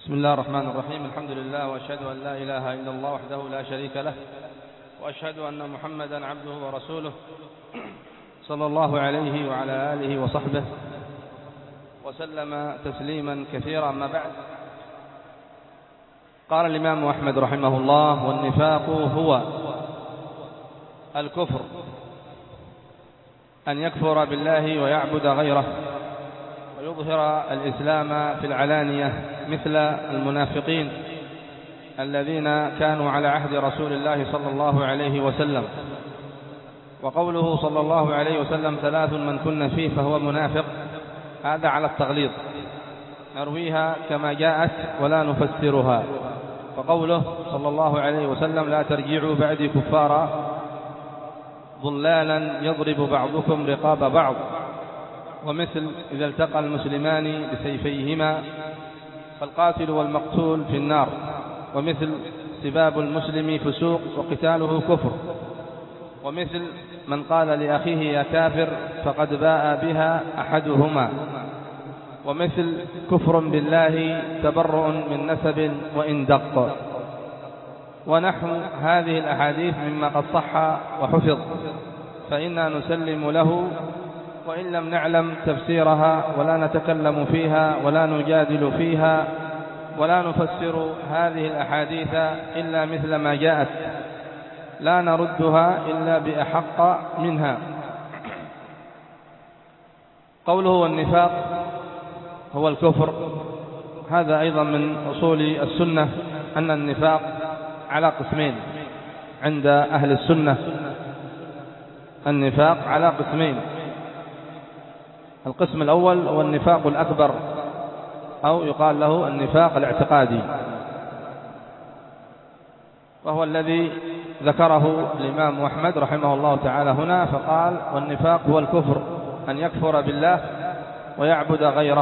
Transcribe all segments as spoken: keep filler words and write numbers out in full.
بسم الله الرحمن الرحيم. الحمد لله، وأشهد أن لا إله إلا الله وحده لا شريك له، وأشهد أن محمدا عبده ورسوله صلى الله عليه وعلى آله وصحبه وسلم تسليما كثيرا. أما بعد، قال الإمام أحمد رحمه الله: والنفاق هو الكفر، أن يكفر بالله ويعبد غيره ويظهر الإسلام في العلانية، مثل المنافقين الذين كانوا على عهد رسول الله صلى الله عليه وسلم. وقوله صلى الله عليه وسلم: ثلاث من كن فيه فهو منافق، هذا على التغليظ، نرويها كما جاءت ولا نفسرها. وقوله صلى الله عليه وسلم: لا ترجعوا بعدي كفارا ضلالا يضرب بعضكم رقاب بعض. ومثل إذا التقى المسلمان بسيفيهما فالقاتل والمقتول في النار. ومثل سباب المسلم فسوق وقتاله كفر. ومثل من قال لأخيه يا كافر فقد باء بها أحدهما. ومثل كفر بالله تبرؤ من نسب وإن دق. ونحو هذه الأحاديث مما قد صح وحفظ، فإنا نسلم له وإن لم نعلم تفسيرها، ولا نتكلم فيها ولا نجادل فيها ولا نفسر هذه الأحاديث إلا مثل ما جاءت، لا نردها إلا بأحق منها. قوله والنفاق هو الكفر، هذا أيضا من أصول السنة، أن النفاق على قسمين عند أهل السنة. النفاق على قسمين: القسم الأول هو النفاق الأكبر، أو يقال له النفاق الاعتقادي، وهو الذي ذكره الإمام أحمد رحمه الله تعالى هنا، فقال: والنفاق هو الكفر، أن يكفر بالله ويعبد غيره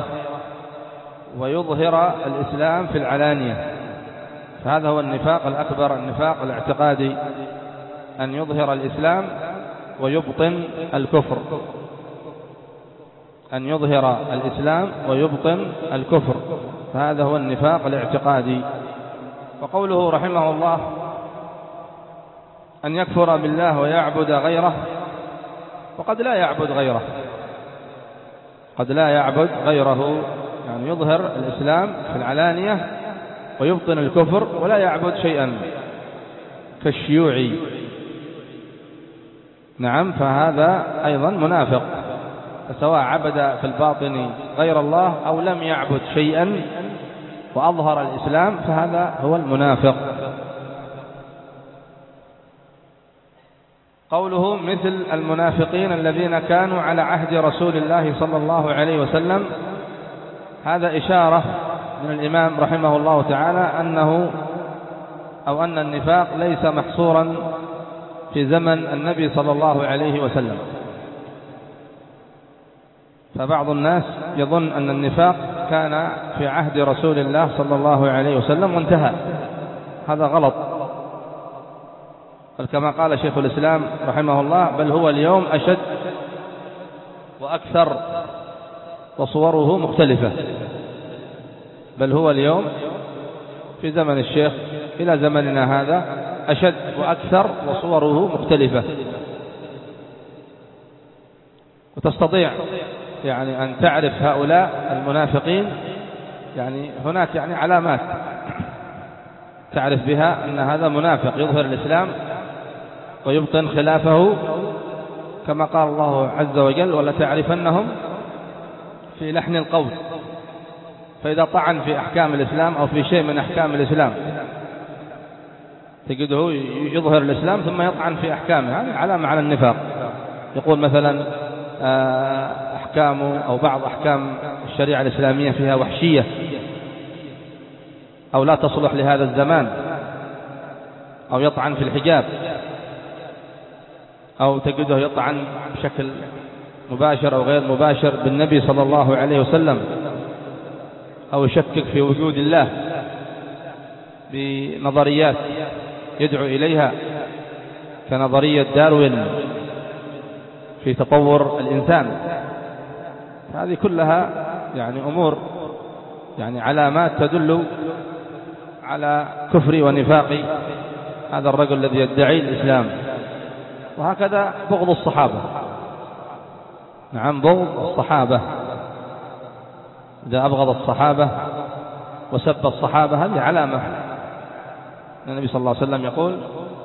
ويظهر الإسلام في العلانية. فهذا هو النفاق الأكبر، النفاق الاعتقادي، أن يظهر الإسلام ويبطن الكفر، أن يظهر الإسلام ويبطن الكفر، فهذا هو النفاق الاعتقادي. وقوله رحمه الله: أن يكفر بالله ويعبد غيره، وقد لا يعبد غيره، قد لا يعبد غيره، يعني يظهر الإسلام في العلانية ويبطن الكفر ولا يعبد شيئا، كالشيوعي. نعم، فهذا أيضا منافق، فسواء عبد في الباطن غير الله أو لم يعبد شيئا وأظهر الإسلام، فهذا هو المنافق. قوله مثل المنافقين الذين كانوا على عهد رسول الله صلى الله عليه وسلم، هذا إشارة من الإمام رحمه الله تعالى أنه أو أن النفاق ليس محصورا في زمن النبي صلى الله عليه وسلم. فبعض الناس يظن أن النفاق كان في عهد رسول الله صلى الله عليه وسلم وانتهى، هذا غلط. بل كما قال شيخ الإسلام رحمه الله: بل هو اليوم أشد وأكثر وصوره مختلفة. بل هو اليوم في زمن الشيخ إلى زمننا هذا أشد وأكثر وصوره مختلفة. وتستطيع يعني أن تعرف هؤلاء المنافقين، يعني هناك يعني علامات تعرف بها أن هذا منافق، يظهر الإسلام ويبطن خلافه، كما قال الله عز وجل: ولا تعرفنهم في لحن القول. فإذا طعن في أحكام الإسلام أو في شيء من أحكام الإسلام تجده يظهر الإسلام ثم يطعن في أحكامه، هذه علامة على النفاق. يقول مثلا أحكام أو بعض أحكام الشريعة الإسلامية فيها وحشية أو لا تصلح لهذا الزمان، أو يطعن في الحجاب، أو تجده يطعن بشكل مباشر أو غير مباشر بالنبي صلى الله عليه وسلم، أو يشكك في وجود الله بنظريات يدعو إليها كنظرية داروين في تطور الإنسان. هذه كلها يعني أمور، يعني علامات تدل على كفر ونفاق هذا الرجل الذي يدعي الإسلام. وهكذا بغض الصحابة، نعم بغض الصحابة، إذا أبغض الصحابة وسب الصحابة هذه علامة. النبي صلى الله عليه وسلم يقول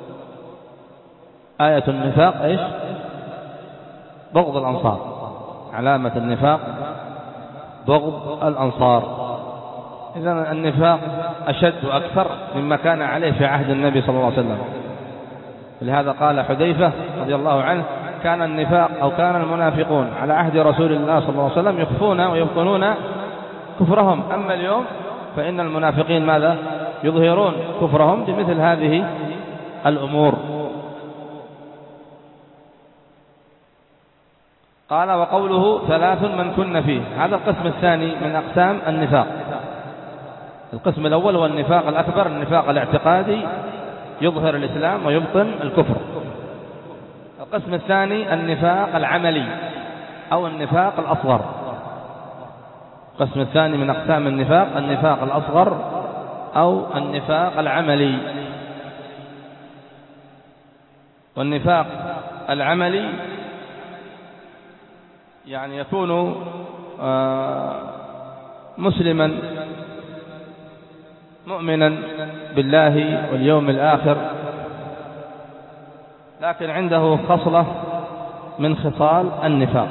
آية النفاق إيش؟ بغض الأنصار، علامة النفاق بغض الأنصار. إذن النفاق أشد وأكثر مما كان عليه في عهد النبي صلى الله عليه وسلم. لهذا قال حذيفة رضي الله عنه كان النفاق أو كان المنافقون على عهد رسول الله صلى الله عليه وسلم يخفون ويبطنون كفرهم، أما اليوم فإن المنافقين ماذا؟ يظهرون كفرهم بمثل هذه الأمور. قال وقوله ثلاث من كن فيه، هذا القسم الثاني من أقسام النفاق. القسم الأول هو النفاق الأكبر، النفاق الاعتقادي يظهر الإسلام ويبطن الكفر. القسم الثاني النفاق العملي أو النفاق الأصغر. القسم الثاني من أقسام النفاق النفاق الأصغر أو النفاق العملي. والنفاق العملي يعني يكون مسلما مؤمنا بالله واليوم الآخر، لكن عنده خصلة من خصال النفاق،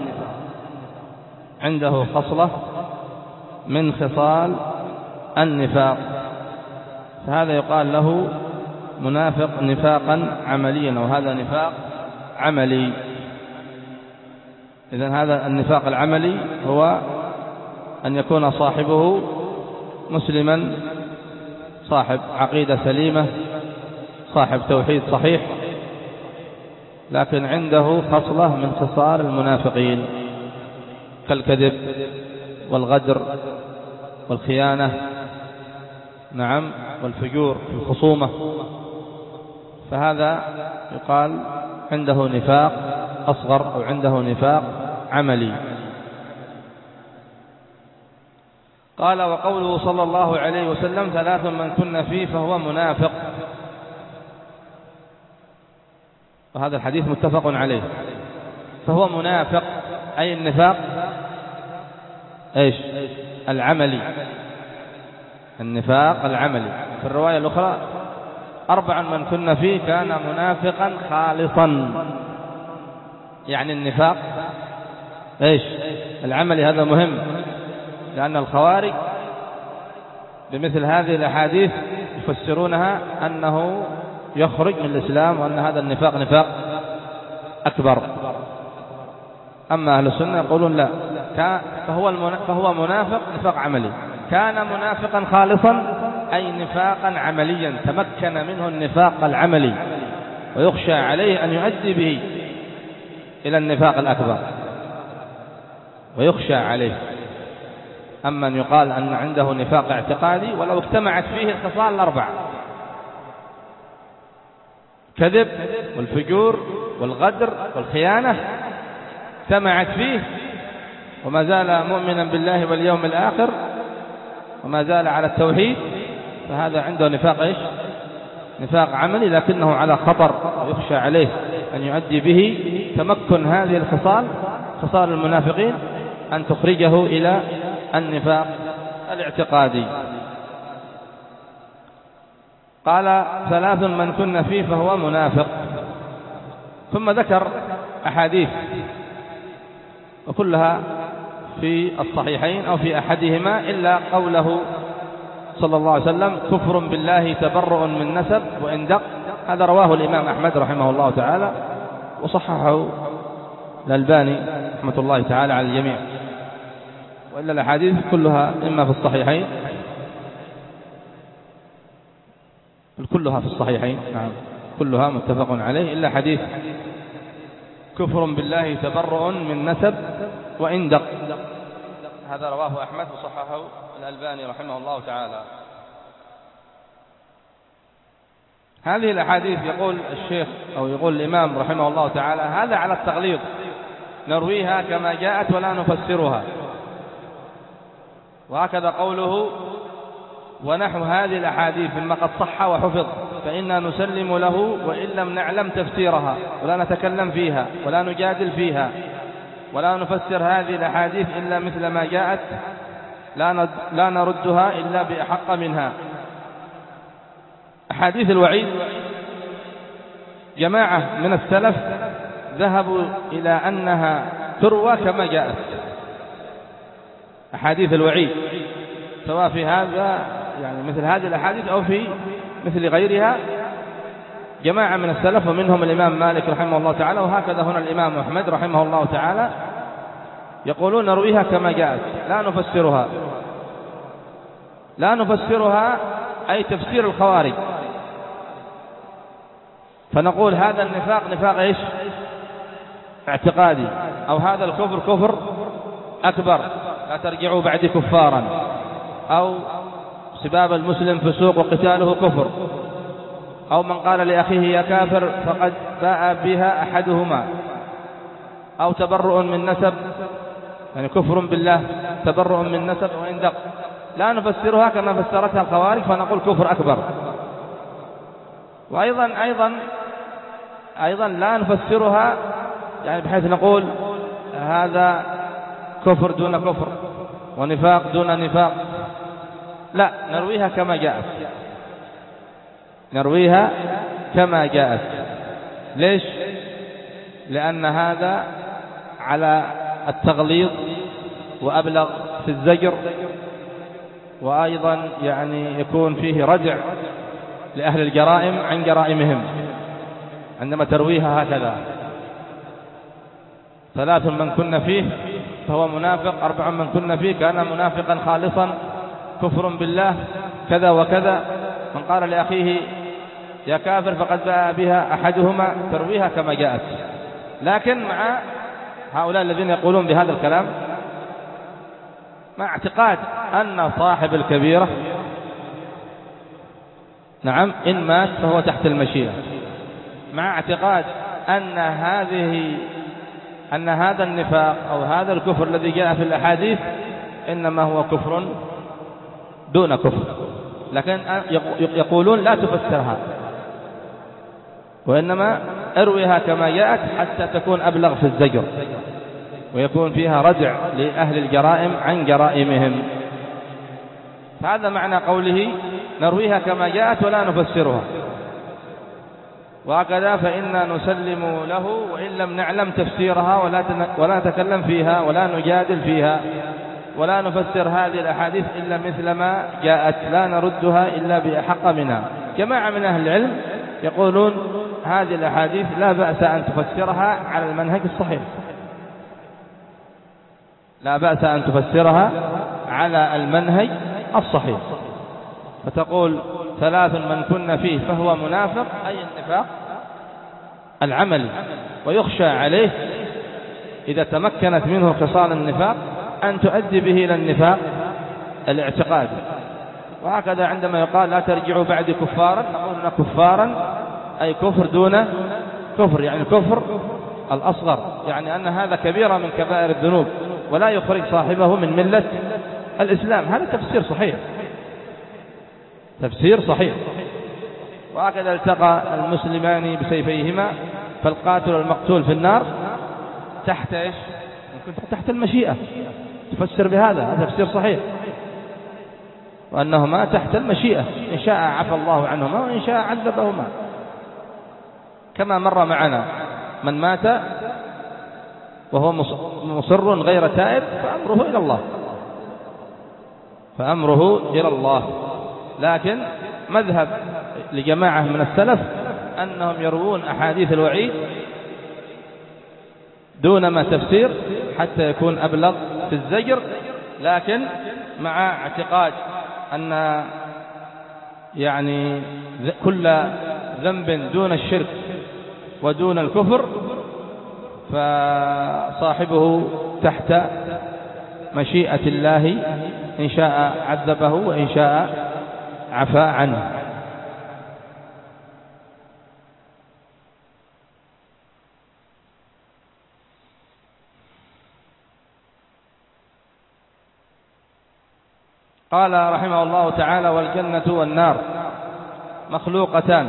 عنده خصلة من خصال النفاق، فهذا يقال له منافق نفاقا عمليا، وهذا نفاق عملي. إذن هذا النفاق العملي هو أن يكون صاحبه مسلما، صاحب عقيدة سليمة، صاحب توحيد صحيح، لكن عنده خصلة من خصال المنافقين كالكذب والغدر والخيانة، نعم، والفجور في الخصومة، فهذا يقال عنده نفاق أصغر أو عنده نفاق عملي. قال وقوله صلى الله عليه وسلم ثلاث من كن فيه فهو منافق، وهذا الحديث متفق عليه. فهو منافق أي النفاق إيش؟ العملي، النفاق العملي. في الرواية الأخرى أربعا من كن فيه كان منافقا خالصا، يعني النفاق إيش؟ العملي. هذا مهم، لأن الخوارج بمثل هذه الأحاديث يفسرونها أنه يخرج من الإسلام وأن هذا النفاق نفاق أكبر. أما أهل السنة يقولون لا، فهو, فهو منافق نفاق عملي. كان منافقا خالصا أي نفاقا عمليا، تمكن منه النفاق العملي ويخشى عليه أن يؤدي به إلى النفاق الأكبر ويخشى عليه. أما أن يقال أن عنده نفاق اعتقادي ولو اجتمعت فيه الخصال الأربع، كذب والفجور والغدر والخيانة، اجتمعت فيه وما زال مؤمنا بالله واليوم الآخر وما زال على التوحيد، فهذا عنده نفاق إيش؟ نفاق عملي، لكنه على خطر ويخشى عليه أن يؤدي به تمكن هذه الخصال، خصال المنافقين، أن تخرجه إلى النفاق الاعتقادي. قال ثلاث من كن فيه فهو منافق، ثم ذكر أحاديث وكلها في الصحيحين أو في أحدهما إلا قوله صلى الله عليه وسلم كفر بالله تبرؤ من نسب وإن دق. هذا رواه الإمام أحمد رحمه الله تعالى وصححه الألباني رحمة الله تعالى على الجميع، وإلا الأحاديث كلها إما في الصحيحين، كلها في الصحيحين، نعم كلها متفق عليه، إلا حديث كفر بالله تبرؤ من نسب وإن دق، هذا رواه أحمد وصححه الألباني رحمه الله تعالى. هذه الأحاديث يقول الشيخ أو يقول الإمام رحمه الله تعالى هذا على التغليظ، نرويها كما جاءت ولا نفسرها. وهكذا قوله ونحو هذه الأحاديث مما قد صح وحفظ فإنا نسلم له وإن لم نعلم تفسيرها ولا نتكلم فيها ولا نجادل فيها ولا نفسر هذه الأحاديث إلا مثل ما جاءت، لا نردها إلا بأحق منها. أحاديث الوعيد جماعة من السلف ذهبوا إلى أنها تروى كما جاءت. أحاديث الوعيد سواء في هذا يعني مثل هذه الأحاديث أو في مثل غيرها، جماعة من السلف ومنهم الإمام مالك رحمه الله تعالى، وهكذا هنا الإمام أحمد رحمه الله تعالى، يقولون نرويها كما جاءت لا نفسرها. لا نفسرها أي تفسير الخوارج، فنقول هذا النفاق نفاق إيش؟ اعتقادي، أو هذا الكفر كفر أكبر لا ترجعوا بعد كفارا، أو سباب المسلم فسوق وقتاله كفر، أو من قال لأخيه يا كافر فقد باء بها أحدهما، أو تبرؤ من نسب يعني كفر بالله تبرؤ من نسب وإن دق. لا نفسرها كما فسرتها الخوارج فنقول كفر أكبر. وأيضا أيضا أيضا لا نفسرها يعني بحيث نقول هذا كفر دون كفر ونفاق دون نفاق، لا، نرويها كما جاءت، نرويها كما جاءت. ليش؟ لأن هذا على التغليظ وأبلغ في الزجر، وأيضا يعني يكون فيه ردع لأهل الجرائم عن جرائمهم عندما ترويها هكذا. ثلاث من كن فيه فهو منافق، أربع من كن فيه كان منافقا خالصا، كفر بالله كذا وكذا. من قال لأخيه يا كافر فقد باء بها أحدهما، ترويها كما جاءت. لكن مع هؤلاء الذين يقولون بهذا الكلام مع اعتقاد أن صاحب الكبيرة نعم إن مات فهو تحت المشيئة، مع اعتقاد أن هذه أن هذا النفاق أو هذا الكفر الذي جاء في الأحاديث إنما هو كفر دون كفر، لكن يقولون لا تفسرها وإنما ارويها كما جاءت حتى تكون أبلغ في الزجر ويكون فيها ردع لأهل الجرائم عن جرائمهم. فهذا معنى قوله نرويها كما جاءت ولا نفسرها. وهكذا فإنا نسلم له وإن لم نعلم تفسيرها ولا ولا نتكلم فيها ولا نجادل فيها ولا نفسر هذه الأحاديث إلا مثل ما جاءت، لا نردها إلا بأحق منها. جماعة من أهل العلم يقولون هذه الأحاديث لا بأس أن تفسرها على المنهج الصحيح، لا بأس أن تفسرها على المنهج الصحيح، فتقول ثلاث من كن فيه فهو منافق أي النفاق العملي، ويخشى عليه إذا تمكنت منه خصال النفاق أن تؤدي به إلى النفاق الاعتقادي. وهكذا عندما يقال لا ترجعوا بعد كفارا، نقول كفارا أي كفر دون كفر، يعني الكفر الأصغر، يعني أن هذا كبيرة من كبائر الذنوب ولا يخرج صاحبه من ملة الإسلام. هذا تفسير صحيح، تفسير صحيح. وهكذا التقى المسلمان بسيفيهما فالقاتل والمقتول في النار تحت إيش؟ تحت المشيئة، تفسر بهذا، هذا تفسير صحيح، وأنهما تحت المشيئة، إن شاء عفى الله عنهما وإن شاء عذبهما، كما مر معنا من مات وهو مصر غير تائب فأمره إلى الله، فأمره إلى الله. لكن مذهب لجماعة من السلف أنهم يروون أحاديث الوعيد دون ما تفسير حتى يكون أبلغ في الزجر، لكن مع اعتقاد أن يعني كل ذنب دون الشرك ودون الكفر فصاحبه تحت مشيئة الله، إن شاء عذبه وإن شاء عفى عنه. قال رحمه الله تعالى: والجنة والنار مخلوقتان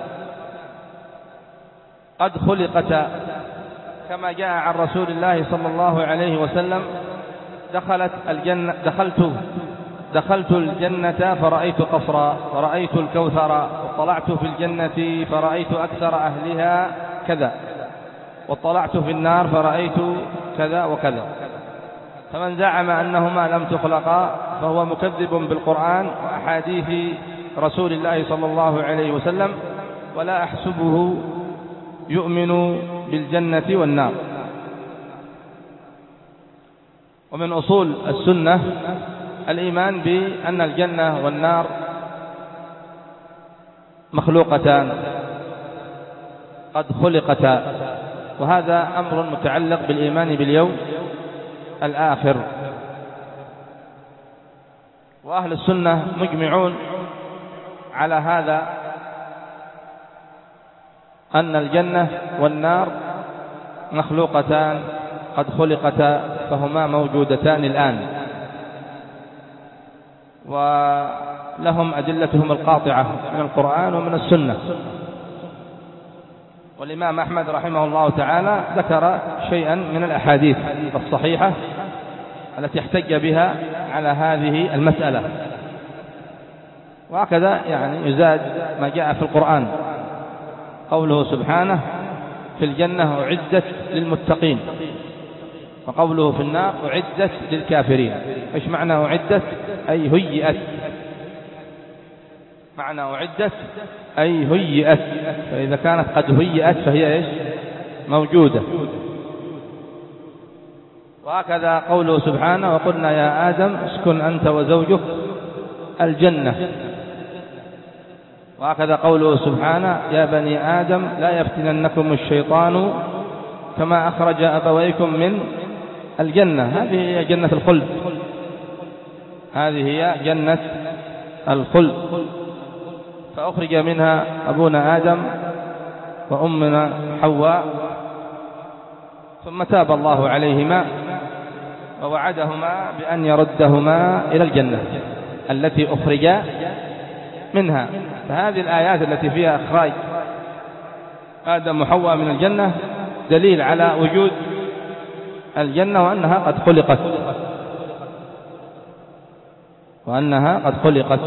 قد خلقتا، كما جاء عن رسول الله صلى الله عليه وسلم: دخلت الجنة دخلت دخلت الجنة فرأيت قصرا ورأيت الكوثر، واطلعت في الجنة فرأيت أكثر أهلها كذا، واطلعت في النار فرأيت كذا وكذا. فمن زعم أنهما لم تخلقا فهو مكذب بالقرآن وأحاديث رسول الله صلى الله عليه وسلم، ولا أحسبه يؤمن بالجنة والنار. ومن أصول السنة الإيمان بأن الجنة والنار مخلوقتان قد خلقتا، وهذا أمر متعلق بالإيمان باليوم الآخر. وأهل السنة مجمعون على هذا، أن الجنة والنار مخلوقتان قد خلقتا، فهما موجودتان الآن، ولهم أدلتهم القاطعة من القرآن ومن السنة. والإمام أحمد رحمه الله تعالى ذكر شيئا من الأحاديث الصحيحة التي احتج بها على هذه المسألة، وهكذا يعني يزاد ما جاء في القرآن، قوله سبحانه: في الجنة أعدت للمتقين، وقوله في النار أعدت للكافرين. إيش معنى أعدت؟ أي هيئت. معنى أعدت أي هيئت، فإذا كانت قد هيئت فهي إيش؟ موجودة. وهكذا قوله سبحانه: وقلنا يا آدم اسكن أنت وزوجك الجنة. وهكذا قوله سبحانه: يا بني آدم لا يفتننكم الشيطان كما أخرج أبويكم من الجنة. هذه هي جنة الخلد، هذه هي جنة الخلد، فأخرج منها أبونا آدم وأمنا حواء، ثم تاب الله عليهما ووعدهما بأن يردهما إلى الجنة التي أخرجا منها. فهذه الآيات التي فيها إخراج آدم وحواء من الجنة دليل على وجود الجنة، وأنها قد خلقت وأنها قد خلقت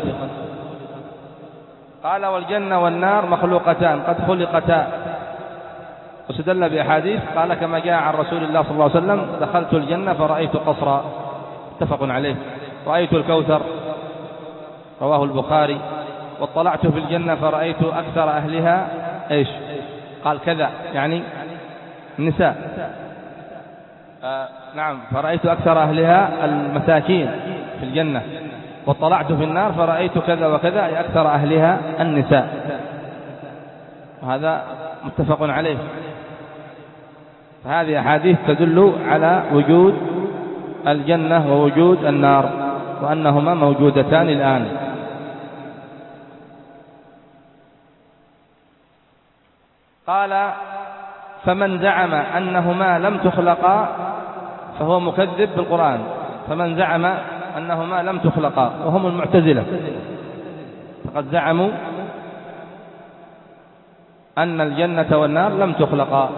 قال: والجنة والنار مخلوقتان قد خلقتا، واستدل بأحاديث. قال: كما جاء عن رسول الله صلى الله عليه وسلم: دخلت الجنة فرأيت قصرا، متفق عليه. رأيت الكوثر، رواه البخاري. واطلعت في الجنة فرأيت أكثر أهلها إيش؟ قال كذا، يعني النساء. آه نعم، فرأيت أكثر أهلها المساكين في الجنة. واطلعت في النار فرأيت كذا وكذا، أي أكثر أهلها النساء. وهذا متفق عليه. فهذه أحاديث تدل على وجود الجنة ووجود النار، وأنهما موجودتان الآن. قال: فمن زعم أنهما لم تخلقا فهو مكذب بالقرآن. فمن زعم أنهما لم تخلقا، وهم المعتزلة، فقد زعموا أن الجنة والنار لم تخلقا،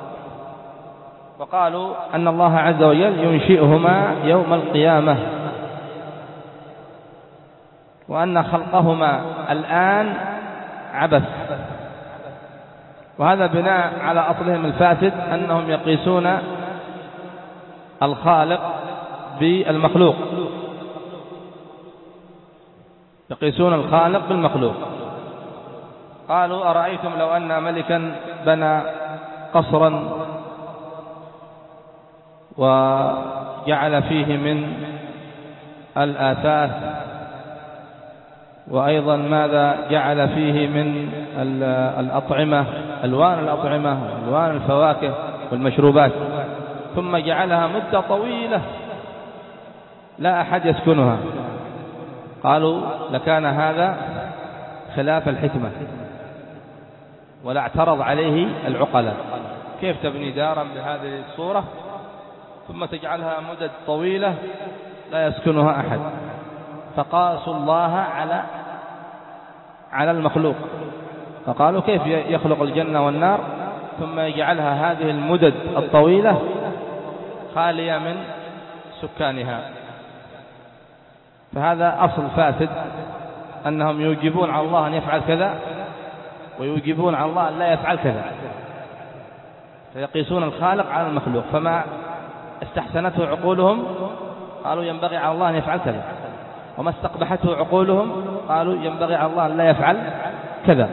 وقالوا أن الله عز وجل ينشئهما يوم القيامة، وأن خلقهما الآن عبث. وهذا بناء على أصلهم الفاسد، أنهم يقيسون الخالق بالمخلوق، يقيسون الخالق بالمخلوق. قالوا: أرأيتم لو أن ملكا بنى قصرا وجعل فيه من الآثاث، وأيضا ماذا جعل فيه من الأطعمة، ألوان الأطعمة وألوان الفواكه والمشروبات، ثم جعلها مدة طويلة لا أحد يسكنها، قالوا لكان هذا خلاف الحكمة ولا اعترض عليه العقلاء. كيف تبني دارا بهذه الصورة ثم تجعلها مدد طويلة لا يسكنها أحد؟ فقاسوا الله على على المخلوق، فقالوا كيف يخلق الجنة والنار ثم يجعلها هذه المدد الطويلة خالية من سكانها؟ فهذا أصل فاسد، أنهم يوجبون على الله أن يفعل كذا ويوجبون على الله أن لا يفعل كذا، فيقيسون الخالق على المخلوق، فما استحسنته عقولهم قالوا ينبغي على الله أن يفعل كذا، وما استقبحته عقولهم قالوا ينبغي على الله أن لا يفعل كذا.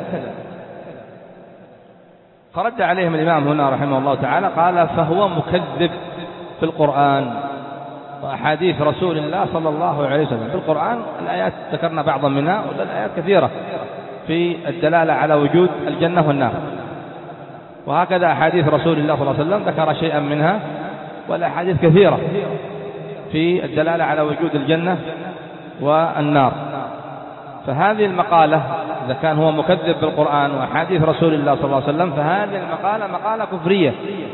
فرد عليهم الإمام هنا رحمه الله تعالى قال فهو مكذب في القرآن وأحاديث رسول الله صلى الله عليه وسلم. في القرآن الآيات ذكرنا بعضا منها، والآيات كثيرة في الدلالة على وجود الجنة والنار، وهكذا أحاديث رسول الله صلى الله عليه وسلم ذكر شيئا منها، والأحاديث كثيرة في الدلالة على وجود الجنة والنار. فهذه المقالة إذا كان هو مكذب بالقرآن وأحاديث رسول الله صلى الله عليه وسلم فهذه المقالة مقالة كفرية.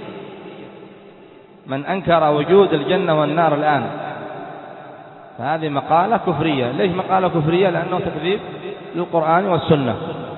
من أنكر وجود الجنة والنار الآن فهذه مقالة كفرية. ليش مقالة كفرية؟ لأنه تكذيب للقرآن والسنة،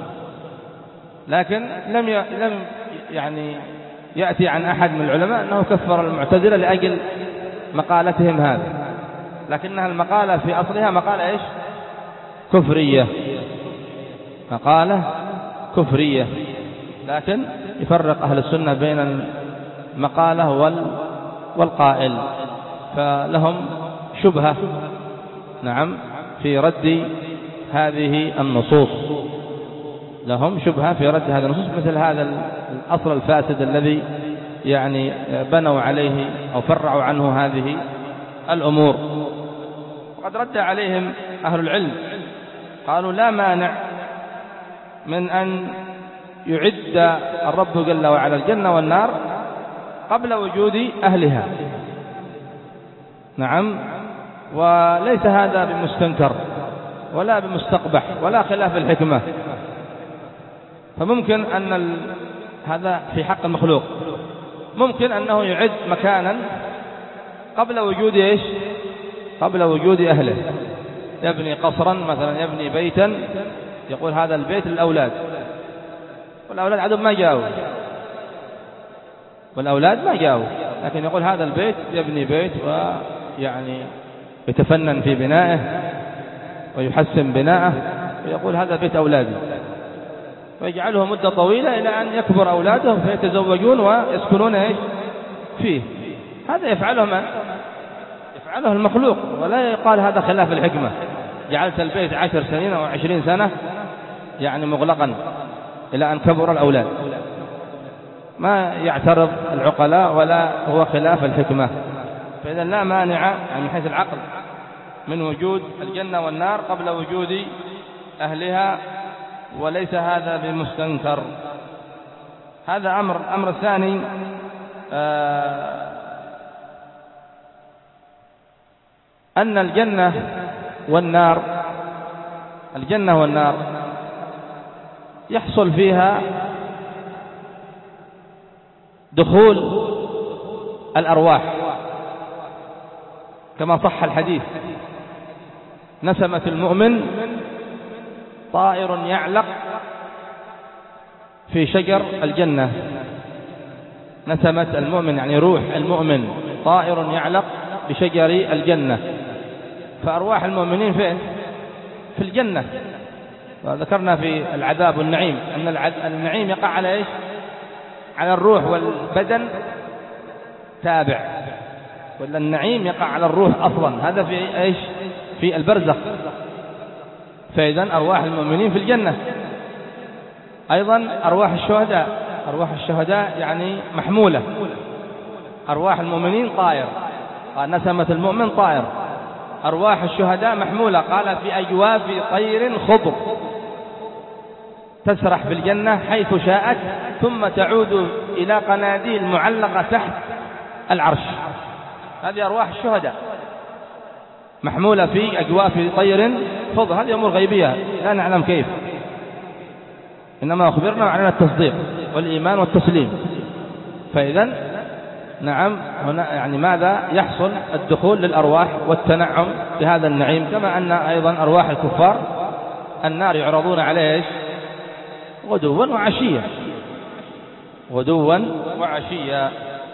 لكن لم ي... لم يعني يأتي عن أحد من العلماء أنه كفر المعتزلة لأجل مقالتهم هذه، لكنها المقالة في أصلها مقالة إيش؟ كفرية، مقالة كفرية. لكن يفرق أهل السنة بين المقالة وال والقائل، فلهم شبهة نعم في رد هذه النصوص، لهم شبهة في رد هذه النصوص، مثل هذا الأصل الفاسد الذي يعني بنوا عليه أو فرعوا عنه هذه الأمور. وقد رد عليهم أهل العلم قالوا لا مانع من أن يعد الرب جل وعلا الجنة والنار قبل وجود أهلها، نعم، وليس هذا بمستنكر ولا بمستقبح ولا خلاف الحكمة. فممكن أن ال... هذا في حق المخلوق، ممكن أنه يعد مكانا قبل وجود إيش؟ قبل وجود أهله. يبني قصرا مثلا، يبني بيتا، يقول هذا البيت للأولاد، والأولاد عدم ما جاءوا، والأولاد ما جاءوا، لكن يقول هذا البيت يبني بيت ويعني يتفنن في بنائه ويحسن بنائه، ويقول هذا بيت أولادي، ويجعله مدة طويلة إلى أن يكبر أولادهم فيتزوجون ويسكنون إيش فيه. هذا يفعله من؟ يفعله المخلوق، ولا يقال هذا خلاف الحكمة. جعلت البيت عشر سنين أو عشرين سنة يعني مغلقا إلى أن كبر الأولاد، ما يعترض العقلاء ولا هو خلاف الحكمة. فإذا لا مانع من حيث العقل من وجود الجنة والنار قبل وجود أهلها، وليس هذا بمستنكر. هذا أمر. الأمر الثاني آه أن الجنة والنار الجنة والنار يحصل فيها دخول الأرواح، كما صح الحديث: نسمة المؤمن طائر يعلق في شجر الجنة. نسمة المؤمن يعني روح المؤمن طائر يعلق بشجر الجنة. فأرواح المؤمنين فين؟ في الجنة. وذكرنا في العذاب والنعيم أن النعيم يقع على إيش؟ على الروح، والبدن تابع، ولا النعيم يقع على الروح أصلا. هذا في إيش؟ في البرزخ. فإذن أرواح المؤمنين في الجنة. أيضا أرواح الشهداء أرواح الشهداء يعني محمولة. أرواح المؤمنين طائر، قال نسمة المؤمن طائر. أرواح الشهداء محمولة، قال في أجواف طير خضر تسرح في الجنة حيث شاءت، ثم تعود إلى قناديل معلقة تحت العرش. هذه أرواح الشهداء محمولة في أجواف طير خضر. هذه أمور غيبية لا نعلم كيف، إنما أخبرنا وعلينا التصديق والإيمان والتسليم. فإذن نعم هنا يعني ماذا يحصل؟ الدخول للأرواح والتنعم بهذا النعيم، كما أن أيضا أرواح الكفار النار يعرضون عليه إيش؟ غدوا وعشيا، غدوا وعشيا.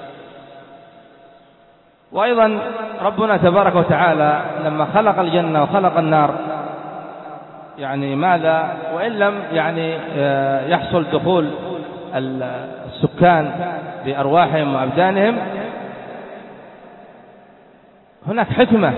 وأيضا ربنا تبارك وتعالى لما خلق الجنة وخلق النار يعني ماذا وإن لم يعني يحصل دخول السكان بأرواحهم وأبدانهم، هناك حكمة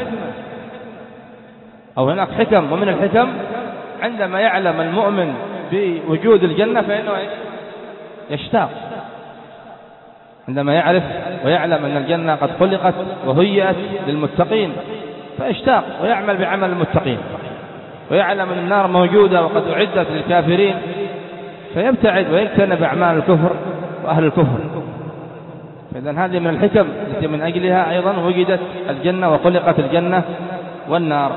أو هناك حكم. ومن الحكم عندما يعلم المؤمن بوجود الجنة فإنه يشتاق، عندما يعرف ويعلم أن الجنة قد خلقت وهيئت للمتقين فيشتاق ويعمل بعمل المتقين، ويعلم أن النار موجودة وقد أعدت للكافرين فيبتعد ويجتنب أعمال الكفر وأهل الكفر. فإذن هذه من الحكم التي من أجلها أيضا وجدت الجنة وخلقت الجنة والنار.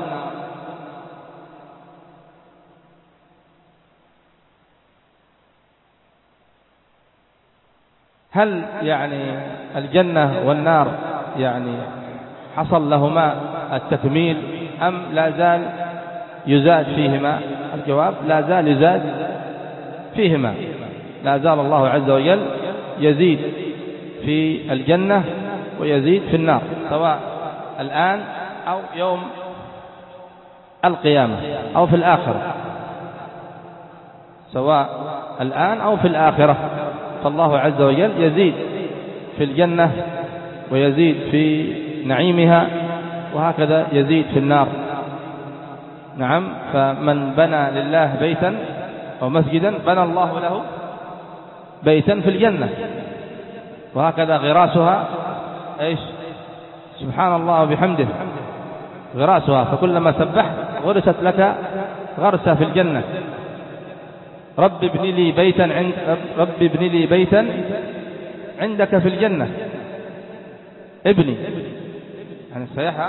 هل يعني الجنة والنار يعني حصل لهما التكميل أم لا زال يزاد فيهما؟ الجواب لا زال يزاد فيهما، لا زال الله عز وجل يزيد في الجنة ويزيد في النار، سواء الآن أو يوم القيامة أو في الآخرة، سواء الآن أو في الآخرة، فالله عز وجل يزيد في الجنة ويزيد في نعيمها، وهكذا يزيد في النار. نعم، فمن بنى لله بيتا أو مسجدا بنى الله له بيتا في الجنة، وهكذا غراسها إيش؟ سبحان الله وبحمده غراسها، فكلما سبحت غرست لك غرسة في الجنة. رب ابن لي بيتا عند رب ابن لي بيتا عندك في الجنة، ابني يعني صحيحة،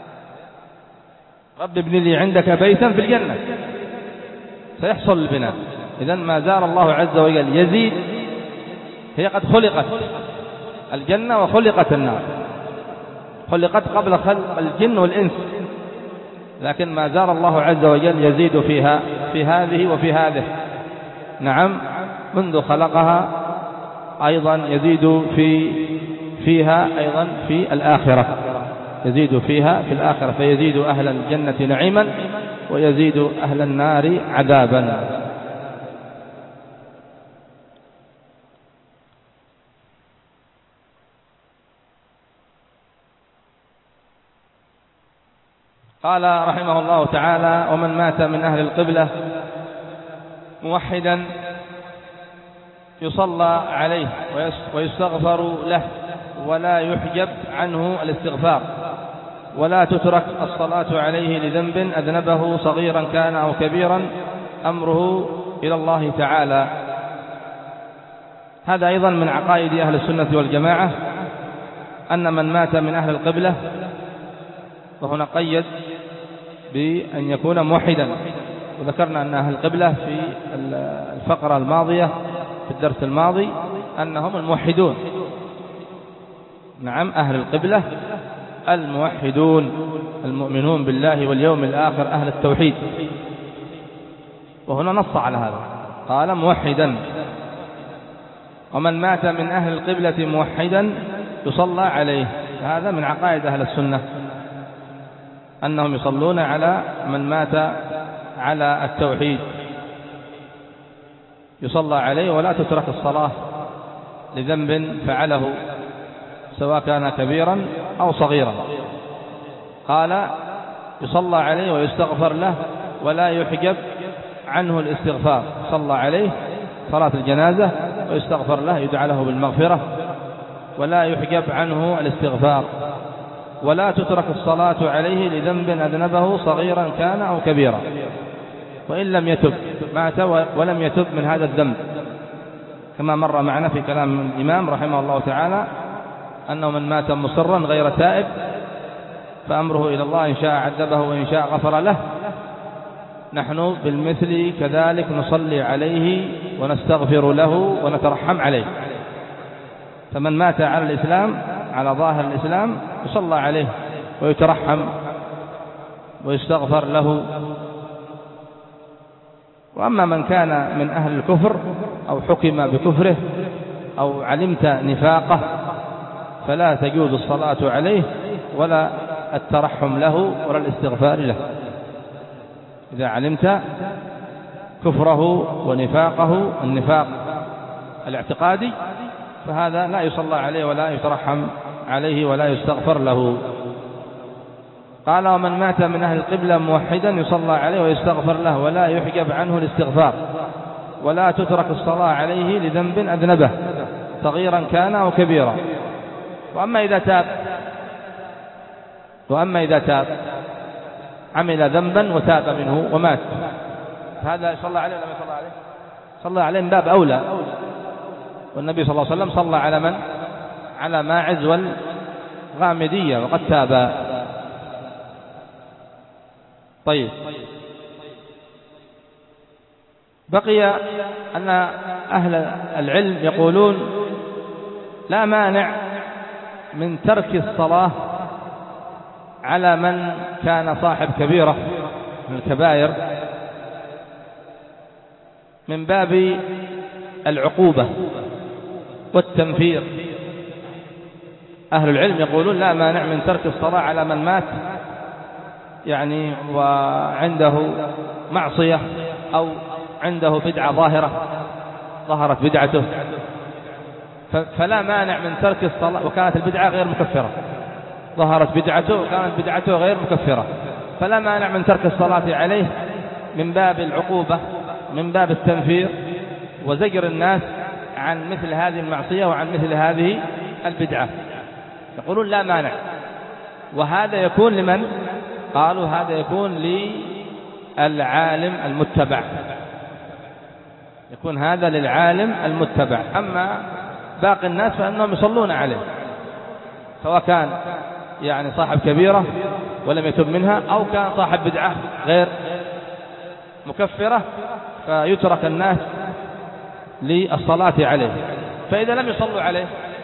رب ابن لي عندك بيتا في الجنة، سيحصل البناء. إذن ما زال الله عز وجل يزيد، هي قد خلقت الجنة وخلقت النار، خلقت قبل خلق الجن والإنس، لكن ما زال الله عز وجل يزيد فيها في هذه وفي هذه. نعم، منذ خلقها أيضا يزيد في فيها أيضا في الآخرة، يزيد فيها في الآخرة، فيزيد أهل الجنة نعيما ويزيد أهل النار عذابا. قال رحمه الله تعالى: ومن مات من أهل القبلة موحدا يصلى عليه ويستغفر له ولا يحجب عنه الاستغفار، ولا تترك الصلاة عليه لذنب أذنبه صغيرا كان أو كبيرا، أمره إلى الله تعالى. هذا أيضا من عقائد أهل السنة والجماعة، أن من مات من أهل القبلة، وهنا قيد بأن يكون موحدا، وذكرنا أن أهل القبلة في الفقرة الماضية في الدرس الماضي أنهم الموحدون. نعم، أهل القبلة الموحدون المؤمنون بالله واليوم الآخر، أهل التوحيد، وهنا نص على هذا، قال موحدا. ومن مات من أهل القبلة موحدا يصلى عليه. هذا من عقائد أهل السنة، أنهم يصلون على من مات على التوحيد، يصلى عليه ولا تترك الصلاة لذنب فعله سواء كان كبيرا أو صغيرا. قال يصلى عليه ويستغفر له ولا يحجب عنه الاستغفار، صلى عليه صلاة الجنازة ويستغفر له، يدعى له بالمغفرة، ولا يحجب عنه الاستغفار. ولا تترك الصلاة عليه لذنب أذنبه صغيرا كان أو كبيرا، وإن لم يتب، مات ولم يتب من هذا الذنب، كما مر معنا في كلام الإمام رحمه الله تعالى أنه من مات مصرا غير تائب فأمره إلى الله، إن شاء عذبه وإن شاء غفر له. نحن بالمثل كذلك نصلي عليه ونستغفر له ونترحم عليه. فمن مات على الإسلام على ظاهر الإسلام يصلى عليه ويترحم ويستغفر له. وأما من كان من أهل الكفر أو حكم بكفره أو علمت نفاقه فلا تجوز الصلاة عليه ولا الترحم له ولا الاستغفار له. إذا علمت كفره ونفاقه النفاق الاعتقادي فهذا لا يصلى عليه ولا يترحم عليه ولا يستغفر له. قال ومن مات من أهل القبلة موحدا يصلى عليه ويستغفر له ولا يحجب عنه الاستغفار ولا تترك الصلاة عليه لذنب أذنبه صغيرا كان أو كبيرا. وأما إذا تاب وأما إذا تاب عمل ذنبا وتاب منه ومات هذا صلى عليه ولا ما صلى عليه؟ صلى عليه من باب أولى. والنبي صلى الله عليه وسلم صلى على من؟ على ماعز والغامدية وقد تاب. طيب بقي أن أهل العلم يقولون لا مانع من ترك الصلاة على من كان صاحب كبيرة من الكبائر من باب العقوبة والتنفير. أهل العلم يقولون لا مانع من ترك الصلاة على من مات يعني وعنده معصية أو عنده بدعة ظاهرة ظهرت بدعته فلا مانع من ترك الصلاة وكانت البدعة غير مكفرة ظهرت بدعته وكانت بدعته غير مكفرة فلا مانع من ترك الصلاة عليه من باب العقوبة من باب التنفير وزجر الناس عن مثل هذه المعصية وعن مثل هذه البدعة. يقولون لا مانع. وهذا يكون لمن؟ قالوا هذا يكون للعالم المتبع يكون هذا للعالم المتبع. أما باقي الناس فإنهم يصلون عليه سواء كان يعني صاحب كبيرة ولم يتب منها أو كان صاحب بدعة غير مكفرة فيترك الناس للصلاة عليه. فإذا لم يصلوا عليه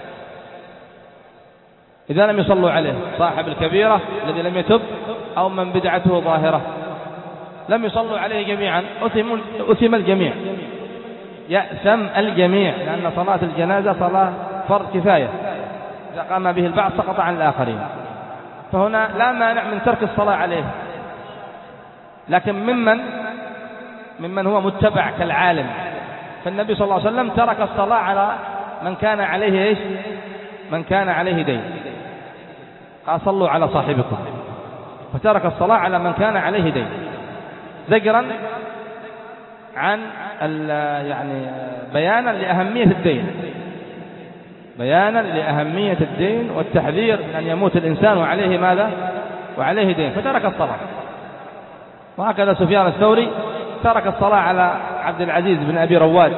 إذا لم يصلوا عليه صاحب الكبيرة الذي لم يتب أو من بدعته ظاهرة لم يصلوا عليه جميعا أثم الجميع يأثم الجميع لأن صلاة الجنازة صلاة فرض كفاية إذا قام به البعض سقط عن الآخرين. فهنا لا مانع من ترك الصلاة عليه لكن ممن ممن هو متبع كالعالم. فالنبي صلى الله عليه وسلم ترك الصلاة على من كان عليه إيش؟ من كان عليه دين قال صلوا على صاحبكم فترك الصلاة على من كان عليه دين ذكرا عن يعني بيانا لأهمية الدين بيانا لأهمية الدين والتحذير من أن يموت الإنسان وعليه ماذا؟ وعليه دين فترك الصلاة. وهكذا سفيان الثوري ترك الصلاة على عبد العزيز بن أبي رواد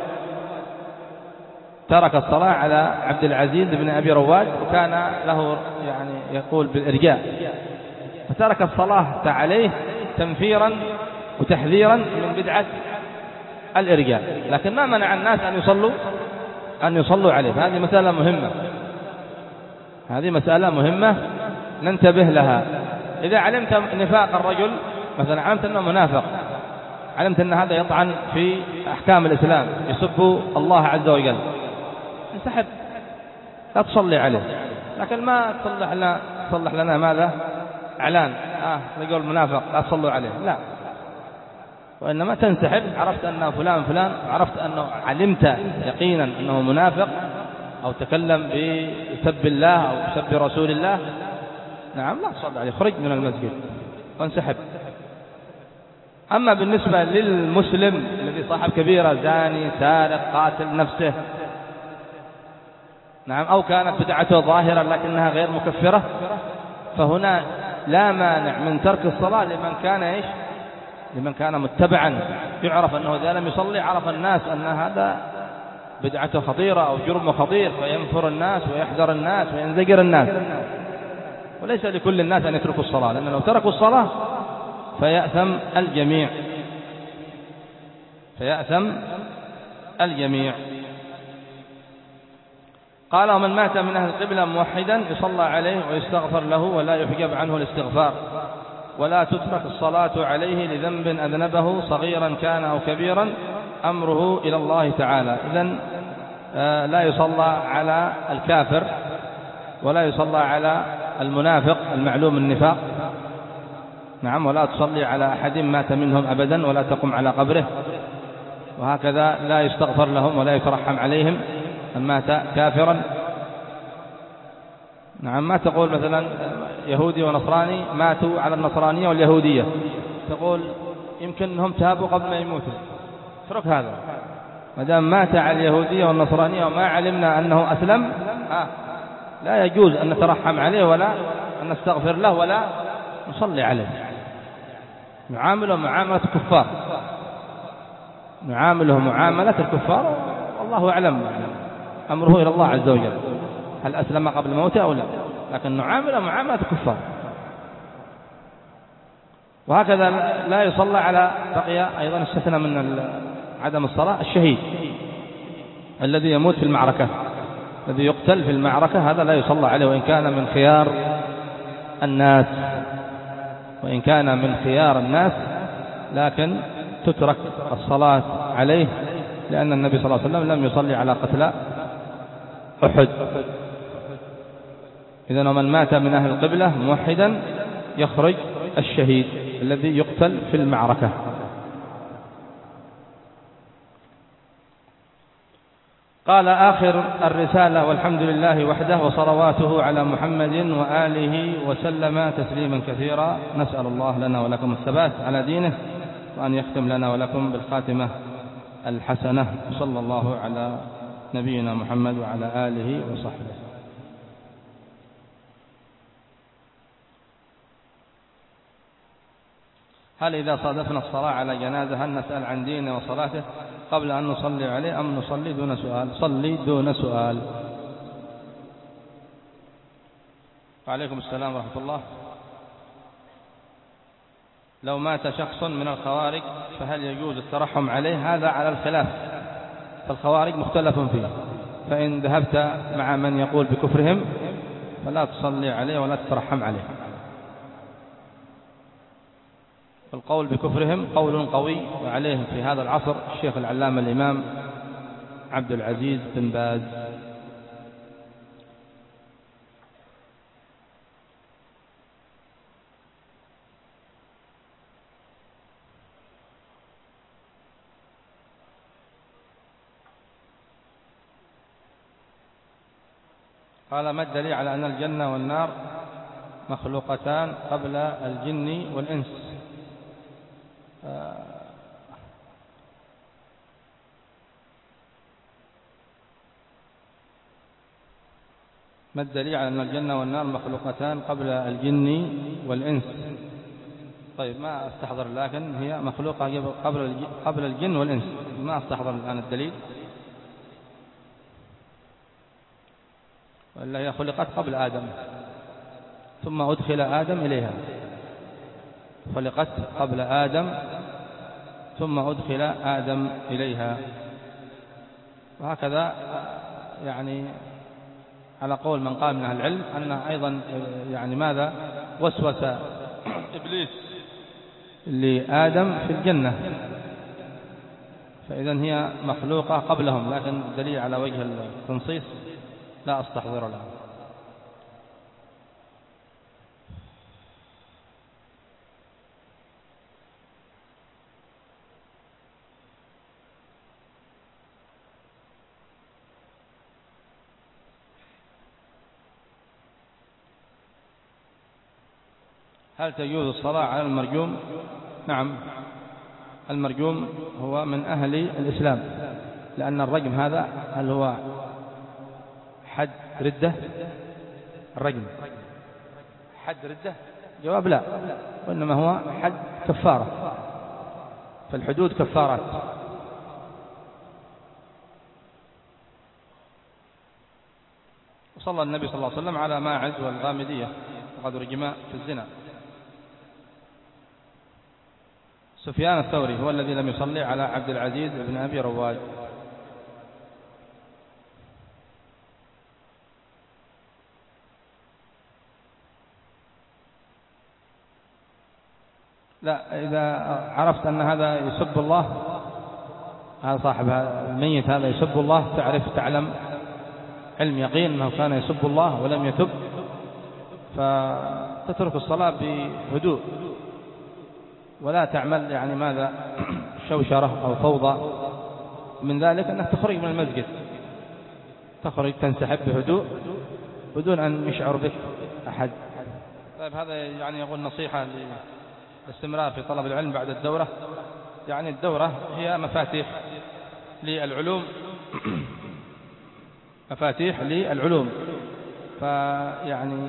ترك الصلاة على عبد العزيز بن أبي رواد وكان له يعني يقول بالإرجاء فترك الصلاة عليه تنفيرا وتحذيرا من بدعة الإرجاء لكن ما منع الناس أن يصلوا أن يصلوا عليه. هذه مسألة مهمة هذه مسألة مهمة ننتبه لها. إذا علمت نفاق الرجل مثلا علمت أنه منافق علمت أن هذا يطعن في أحكام الإسلام يسب الله عز وجل انسحب لا تصلي عليه. لكن ما تصلح لنا تصلح لنا ماذا؟ إعلان آه يقول منافق لا تصلوا عليه لا. وإنما تنسحب عرفت أنه فلان فلان عرفت أنه علمت يقينا أنه منافق أو تكلم بسب الله أو سب رسول الله نعم لا تصلي عليه خرج من المسجد وانسحب. أما بالنسبة للمسلم الذي صاحب كبيرة زاني سارق قاتل نفسه نعم أو كانت بدعته ظاهرة لكنها غير مكفرة فهنا لا مانع من ترك الصلاة لمن كان إيش؟ لمن كان متبعا يعرف أنه إذا لم يصلي عرف الناس أن هذا بدعته خطيرة أو جرمه خطير فينفر الناس ويحذر الناس وينزجر الناس. وليس لكل الناس أن يتركوا الصلاة لأن لو تركوا الصلاة فيأثم الجميع فيأثم الجميع. قال: ومن مات من أهل القبلة موحدا يصلى عليه ويستغفر له ولا يحجب عنه الاستغفار، ولا تترك الصلاة عليه لذنب أذنبه صغيرا كان أو كبيرا، أمره إلى الله تعالى. إذن لا يصلى على الكافر ولا يصلى على المنافق المعلوم النفاق، نعم، ولا تصلي على أحد مات منهم أبدا، ولا تقم على قبره، وهكذا لا يستغفر لهم ولا يترحم عليهم من مات كافرا. نعم، ما تقول مثلا يهودي ونصراني ماتوا على النصرانية واليهودية، تقول يمكن هم تابوا قبل ما يموتوا، اترك هذا، ما دام مات على اليهودية والنصرانية وما علمنا أنه أسلم آه لا يجوز أن نترحم عليه ولا أن نستغفر له ولا نصلي عليه، نعامله معاملة الكفار، نعامله معاملة الكفار، والله أعلم، أمره إلى الله عز وجل هل أسلم قبل موته أو لا، لكن نعامله معاملة الكفار. وهكذا لا يصلى على، بقي أيضا استثنى من عدم الصلاة الشهيد الذي يموت في المعركة، الذي يقتل في المعركة، هذا لا يصلى عليه وإن كان من خيار الناس، وإن كان من خيار الناس، لكن تترك الصلاة عليه، لأن النبي صلى الله عليه وسلم لم يصلي على قتلى أحد. إذن ومن مات من أهل القبلة موحدا يخرج الشهيد الذي يقتل في المعركة. قال: آخر الرسالة: والحمد لله وحده وصلواته على محمد وآله وسلم تسليما كثيرا. نسأل الله لنا ولكم الثبات على دينه، وأن يختم لنا ولكم بالخاتمة الحسنة. صلى الله على نبينا محمد وعلى آله وصحبه. هل إذا صادفنا الصلاة على جنازة هل نسأل عن دينه وصلاته قبل أن نصلي عليه أم نصلي دون سؤال؟ صلي دون سؤال. وعليكم السلام ورحمة الله. لو مات شخص من الخوارج فهل يجوز الترحم عليه؟ هذا على الخلاف، فالخوارج مختلف فيه، فإن ذهبت مع من يقول بكفرهم فلا تصلي عليه ولا تترحم عليه. القول بكفرهم قول قوي، وعليه في هذا العصر الشيخ العلامة الإمام عبد العزيز بن باز. قال: ما الدليل على أن الجنة والنار مخلوقتان قبل الجن والإنس؟ ما الدليل على أن الجنة والنار مخلوقتان قبل الجن والإنس؟ طيب، ما أستحضر، لكن هي مخلوقة قبل قبل الجن والإنس، ما أستحضر الآن الدليل، وإلا هي خلقت قبل آدم ثم أدخل آدم إليها، خلقت قبل آدم ثم أدخل آدم إليها، وهكذا يعني على قول من قال من أهل العلم أن أيضا يعني ماذا وسوس إبليس لآدم في الجنة، فإذن هي مخلوقة قبلهم، لكن الدليل على وجه التنصيص لا أستحضر له. هل تجوز الصلاة على المرجوم؟ نعم، المرجوم هو من أهل الإسلام، لأن الرجم هذا هل هو حد ردة؟ الرجم حد ردة؟ جواب لا، وإنما هو حد كفارة، فالحدود كفارات. وصلى النبي صلى الله عليه وسلم على ماعز والغامدية وقد رجما في الزنا. سفيان الثوري هو الذي لم يصلي على عبد العزيز بن أبي رواد. لا، إذا عرفت أن هذا يسب الله، هذا صاحب الميت هذا يسب الله، تعرف تعلم علم يقين أنه كان يسب الله ولم يتب، فتترك الصلاة بهدوء ولا تعمل يعني ماذا شوشرة أو فوضى. من ذلك أنك تخرج من المسجد، تخرج تنسحب بهدوء بدون أن يشعر بك أحد. طيب هذا يعني يقول نصيحة للاستمرار في طلب العلم بعد الدورة. يعني الدورة هي مفاتيح للعلوم مفاتيح للعلوم فيعني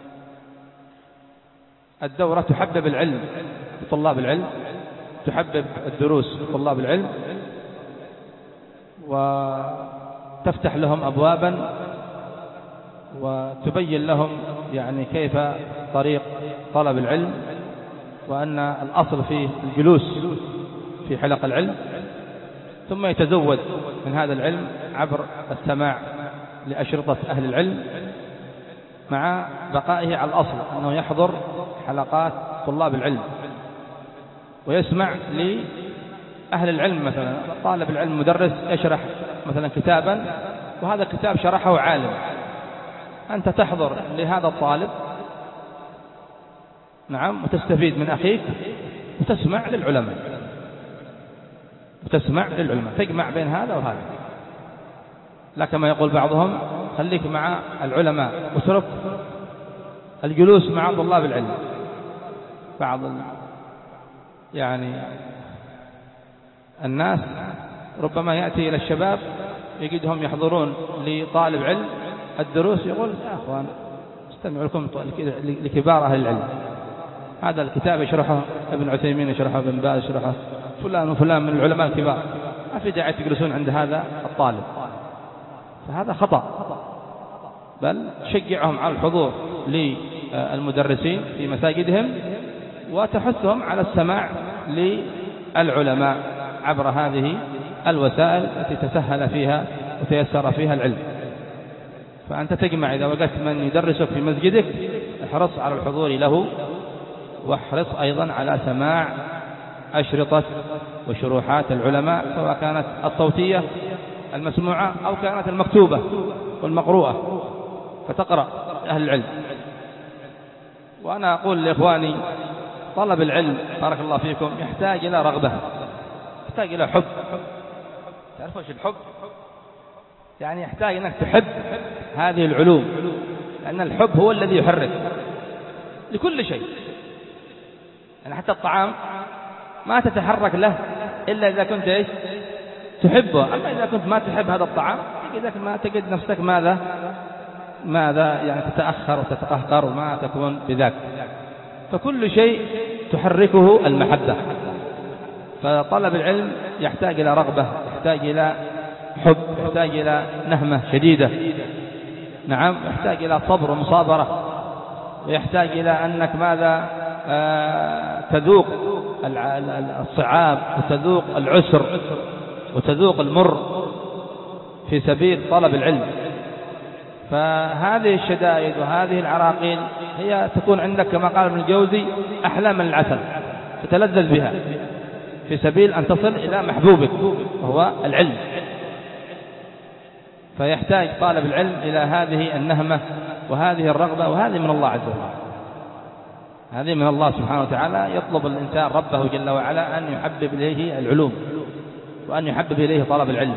الدورة تحبب العلم لطلاب العلم، تحبب الدروس لطلاب العلم، وتفتح لهم أبوابا وتبين لهم يعني كيف طريق طلب العلم، وأن الأصل فيه الجلوس في حلق العلم، ثم يتزود من هذا العلم عبر السماع لأشرطة أهل العلم، مع بقائه على الأصل أنه يحضر حلقات طلاب العلم ويسمع لأهل العلم. مثلا طالب العلم مدرس يشرح مثلا كتابا، وهذا الكتاب شرحه عالم، أنت تحضر لهذا الطالب نعم وتستفيد من أخيك، وتسمع للعلماء وتسمع للعلماء تجمع بين هذا وهذا. لا كما يقول بعضهم خليك مع العلماء واترك الجلوس مع طلاب العلم. بعض يعني الناس ربما يأتي إلى الشباب يجدهم يحضرون لطالب علم الدروس، يقول يا أخوان استمعوا لكم لكبار أهل العلم، هذا الكتاب يشرحه ابن عثيمين، يشرحه ابن باز، يشرحه فلان وفلان من العلماء الكبار، ما في داعي تجلسون عند هذا الطالب. فهذا خطأ، بل شجعهم على الحضور للمدرسين في مساجدهم، وتحثهم على السماع للعلماء عبر هذه الوسائل التي تسهل فيها وتيسر فيها العلم. فأنت تجمع إذا وجدت من يدرسك في مسجدك احرص على الحضور له، واحرص أيضا على سماع أشرطة وشروحات العلماء، سواء كانت الصوتية المسموعة أو كانت المكتوبة والمقروءة، فتقرأ أهل العلم. وأنا أقول لإخواني طلب العلم بارك الله فيكم يحتاج إلى رغبة، يحتاج إلى حب. تعرفوا ايش الحب؟ يعني يحتاج أنك تحب هذه العلوم، لأن الحب هو الذي يحرك لكل شيء. يعني حتى الطعام ما تتحرك له إلا إذا كنت إيش تحبه، أما إذا كنت ما تحب هذا الطعام إذا ما تجد نفسك ماذا ماذا يعني تتأخر وتتقهقر وما تكون بذاك. فكل شيء تحركه المحبة. فطلب العلم يحتاج إلى رغبة، يحتاج إلى حب، يحتاج إلى نهمة شديدة، نعم، يحتاج إلى صبر ومصابرة، ويحتاج إلى أنك ماذا آه تذوق الصعاب وتذوق العسر وتذوق المر في سبيل طلب العلم. فهذه الشدائد وهذه العراقيل هي تكون عندك كما قال ابن الجوزي أحلى من العسل، تتلذذ بها في سبيل أن تصل إلى محبوبك وهو العلم. فيحتاج طالب العلم إلى هذه النهمة وهذه الرغبة، وهذه من الله عز وجل، هذه من الله سبحانه وتعالى. يطلب الإنسان ربه جل وعلا أن يحبب إليه العلوم، وأن يحبب إليه طلب العلم،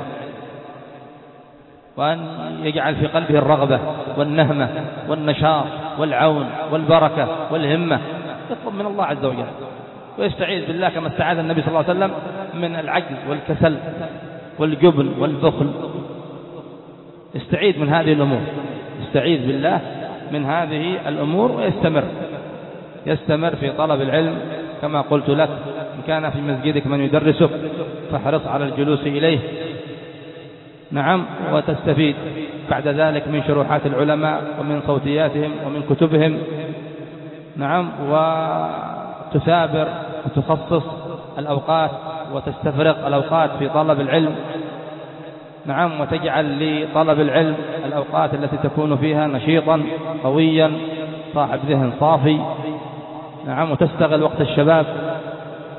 وأن يجعل في قلبه الرغبة والنهمة والنشاط والعون والبركة والهمة. يطلب من الله عز وجل ويستعيذ بالله كما استعاذ النبي صلى الله عليه وسلم من العجز والكسل والجبن والبخل. يستعيذ من هذه الأمور، يستعيذ بالله من هذه الأمور، ويستمر يستمر في طلب العلم. كما قلت لك إن كان في مسجدك من يدرسك فاحرص على الجلوس إليه، نعم، وتستفيد بعد ذلك من شروحات العلماء ومن صوتياتهم ومن كتبهم، نعم، وتثابر وتخصص الأوقات وتستفرق الأوقات في طلب العلم، نعم، وتجعل لطلب العلم الأوقات التي تكون فيها نشيطا قويا صاحب ذهن صافي، نعم، وتستغل وقت الشباب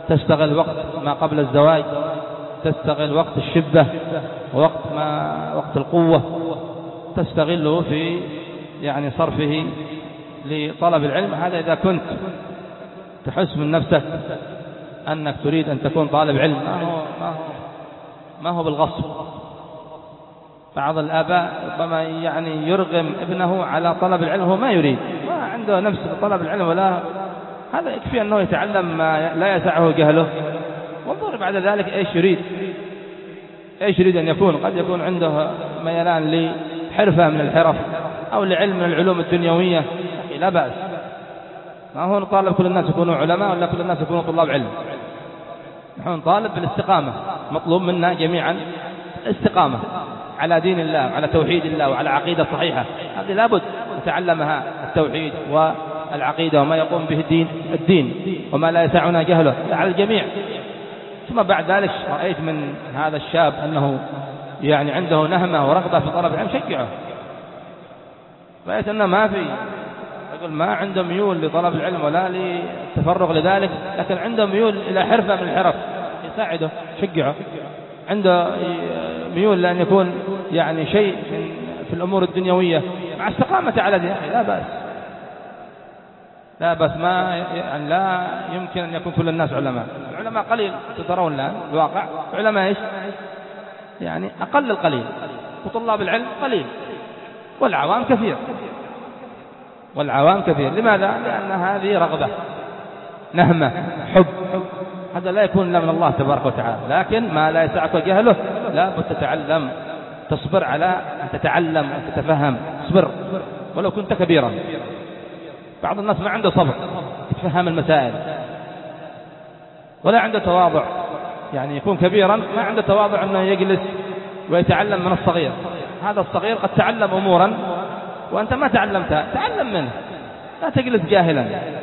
تستغل وقت ما قبل الزواج، تستغل وقت الشبة ووقت ما وقت القوة، تستغله في يعني صرفه لطلب العلم. هذا إذا كنت تحس من نفسك أنك تريد أن تكون طالب علم، ما هو, ما هو, ما هو بالغصب. بعض الآباء ربما يعني يرغم ابنه على طلب العلم، هو ما يريد، ما عنده نفس طلب العلم ولا هذا، يكفي أنه يتعلم ما لا يسعه جهله، وانظر بعد ذلك إيش يريد، إيش يريد أن يكون. قد يكون عنده ميلان لحرفة من الحرف أو لعلم من العلوم الدنيوية، لا بأس. ما هو نطالب كل الناس يكونوا علماء ولا كل الناس يكونوا طلاب علم. نحن نطالب بالاستقامة، مطلوب منا جميعا الاستقامة على دين الله وعلى توحيد الله وعلى عقيدة صحيحة. هذه لابد نتعلمها، التوحيد والعقيدة وما يقوم به الدين الدين وما لا يسعنا جهله على الجميع. ثم بعد ذلك رأيت من هذا الشاب أنه يعني عنده نهمة ورغبة في طلب العلم، شجعه. رأيت أنه ما في يقول ما عنده ميول لطلب العلم ولا للتفرغ لذلك، لكن عنده ميول إلى حرفة من الحرف، يساعده، شجعه. عنده ميول لأن يكون يعني شيء في الأمور الدنيوية مع استقامة على دين، لا بأس، لا بس ما يعني لا يمكن أن يكون كل الناس علماء. العلماء قليل ترون الآن الواقع، علماء إيش يعني أقل القليل، وطلاب العلم قليل، والعوام كثير، والعوام كثير. لماذا؟ لأن هذه رغبة، نهمة، حب، هذا لا يكون إلا من الله تبارك وتعالى. لكن ما لا يسعك جهله لا بد تتعلم، تصبر على أن تتعلم وأن تتفهم، اصبر ولو كنت كبيرا. بعض الناس ما عنده صبر يتفهم المسائل ولا عنده تواضع، يعني يكون كبيرا ما عنده تواضع أنه يجلس ويتعلم من الصغير. هذا الصغير قد تعلم أمورا وأنت ما تعلمتها، تعلم منه، لا تجلس جاهلا.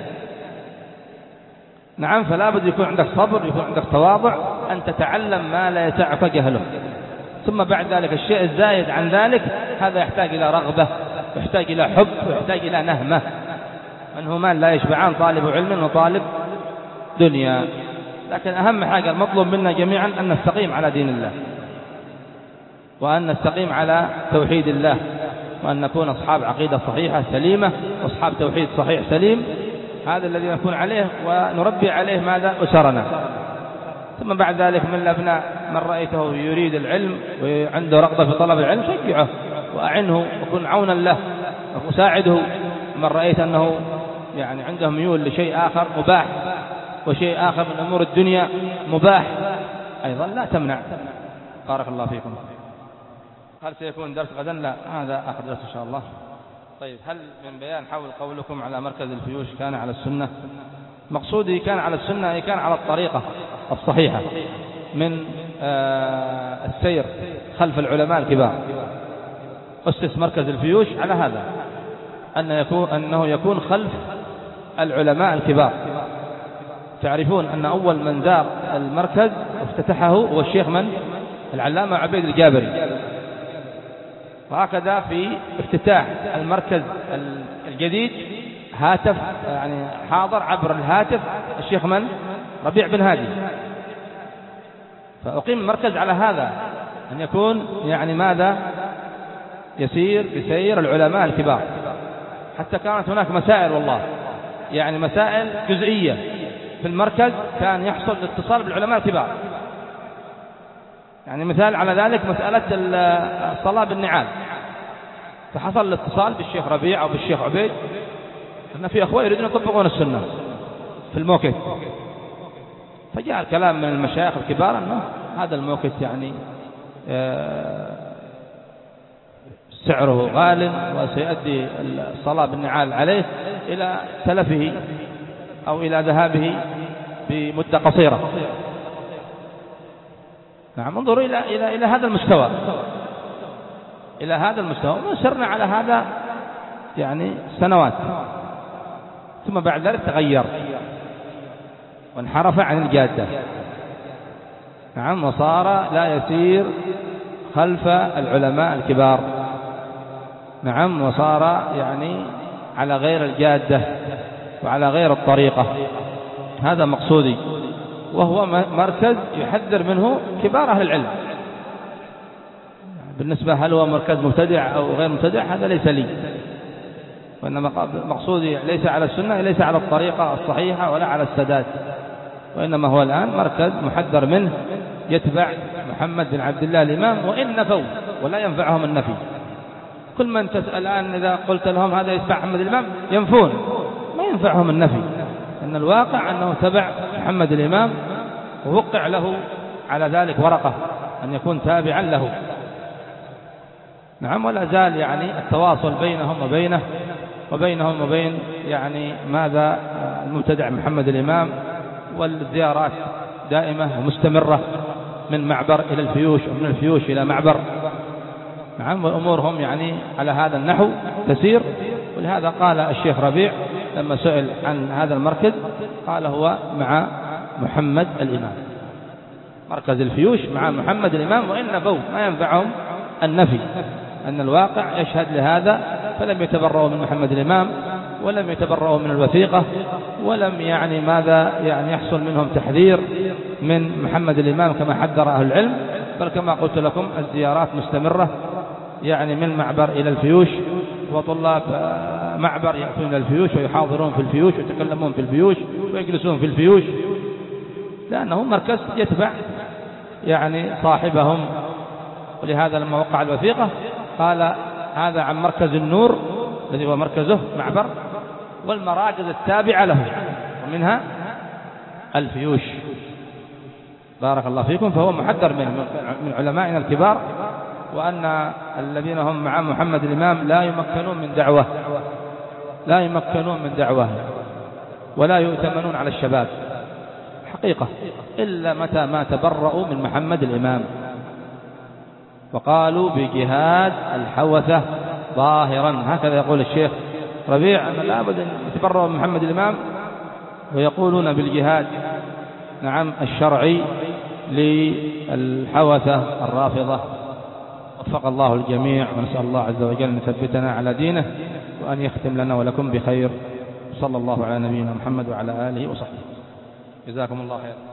نعم، فلا بد يكون عندك صبر، يكون عندك تواضع، أن تتعلم ما لا يسعك جهله. ثم بعد ذلك الشيء الزايد عن ذلك هذا يحتاج إلى رغبة، يحتاج إلى حب، يحتاج إلى نهمة. من هما لا يشبعان، طالب علم وطالب دنيا. لكن أهم حاجة المطلوب منا جميعا أن نستقيم على دين الله، وأن نستقيم على توحيد الله، وأن نكون أصحاب عقيدة صحيحة سليمة وأصحاب توحيد صحيح سليم. هذا الذي نكون عليه ونربي عليه ماذا؟ أسرنا. ثم بعد ذلك من الأبناء من رأيته يريد العلم وعنده رغبة في طلب العلم، شجعه وأعنه وكن عونا له وساعده. من رأيت أنه يعني عنده ميول لشيء آخر مباح وشيء آخر من أمور الدنيا مباح أيضا لا تمنع. بارك الله فيكم. هل سيكون درس غدا؟ لا، هذا آخر درس إن شاء الله. طيب، هل من بيان حول قولكم على مركز الفيوش كان على السنة؟ مقصودي كان على السنة أي كان على الطريقة الصحيحة من آه السير خلف العلماء الكبار. أسس مركز الفيوش على هذا، أن يكون أنه يكون خلف العلماء الكبار. تعرفون أن أول من زار المركز افتتحه هو الشيخ من؟ العلامة عبيد الجابري. وهكذا في افتتاح المركز الجديد هاتف يعني حاضر عبر الهاتف الشيخ من؟ ربيع بن هادي. فأقيم المركز على هذا، أن يكون يعني ماذا؟ يسير بسير العلماء الكبار. حتى كانت هناك مسائل والله يعني مسائل جزئية في المركز كان يحصل الاتصال بالعلماء الكبار. يعني مثال على ذلك مسألة الصلاة بالنعال، فحصل الاتصال بالشيخ ربيع أو بالشيخ عبيد أن في أخوة يريدون يطبقون السنة في الموكت. فجاء الكلام من المشايخ الكبار أنه هذا الموكت يعني سعره غال وسيؤدي الصلاة بالنعال عليه إلى تلفه أو إلى ذهابه بمدة قصيرة. نعم، انظروا إلى إلى إلى هذا المستوى، إلى هذا المستوى، وسرنا على هذا يعني سنوات. ثم بعد ذلك تغير وانحرف عن الجادة. نعم، وصار لا يسير خلف العلماء الكبار. نعم، وصار يعني على غير الجادة وعلى غير الطريقة. هذا مقصودي. وهو مركز يحذر منه كبار أهل العلم. بالنسبة هل هو مركز مبتدع أو غير مبتدع هذا ليس لي، وإنما مقصودي ليس على السنة، ليس على الطريقة الصحيحة ولا على السداد، وإنما هو الآن مركز محذر منه يتبع محمد بن عبد الله الإمام، وإن نفوا ولا ينفعهم النفي. كل من تسأل الآن إذا قلت لهم هذا يتبع محمد الإمام ينفون، ما ينفعهم النفي، إن الواقع أنه تبع محمد الإمام ووقع له على ذلك ورقة أن يكون تابعا له. نعم، ولا زال يعني التواصل بينهم وبينه وبينهم وبين يعني ماذا المبتدع محمد الإمام، والزيارات دائمة ومستمرة من معبر إلى الفيوش ومن الفيوش إلى معبر. نعم، وأمورهم يعني على هذا النحو تسير. ولهذا قال الشيخ ربيع لما سئل عن هذا المركز قال هو مع محمد الإمام، مركز الفيوش مع محمد الإمام، وإن نفوا ما ينفعهم النفي، أن الواقع يشهد لهذا، فلم يتبرؤوا من محمد الإمام ولم يتبرؤوا من الوثيقة، ولم يعني ماذا يعني يحصل منهم تحذير من محمد الإمام كما حذر أهل العلم، بل كما قلت لكم الزيارات مستمرة يعني من معبر إلى الفيوش، وطلاب معبر يأتون إلى الفيوش ويحاضرون في الفيوش ويتكلمون في الفيوش ويجلسون في الفيوش، لأنه مركز يتبع يعني صاحبهم. ولهذا لما وقع الوثيقة قال هذا عن مركز النور الذي هو مركزه معبر، والمراكز التابعة له ومنها الفيوش. بارك الله فيكم. فهو محذر من من علمائنا الكبار، وأن الذين هم مع محمد الإمام لا يمكنون من دعوة لا يمكنون من دعوة ولا يؤتمنون على الشباب حقيقة إلا متى ما تبرؤوا من محمد الإمام، وقالوا بجهاد الحوثة ظاهرا. هكذا يقول الشيخ ربيع أن لابد أن يتبرؤوا من محمد الإمام، ويقولون بالجهاد نعم الشرعي للحوثة الرافضة. وفق الله الجميع، ونسأل الله عز وجل أن يثبتنا على دينه، وأن يختم لنا ولكم بخير. صلى الله على نبينا محمد وعلى آله وصحبه. جزاكم الله خير.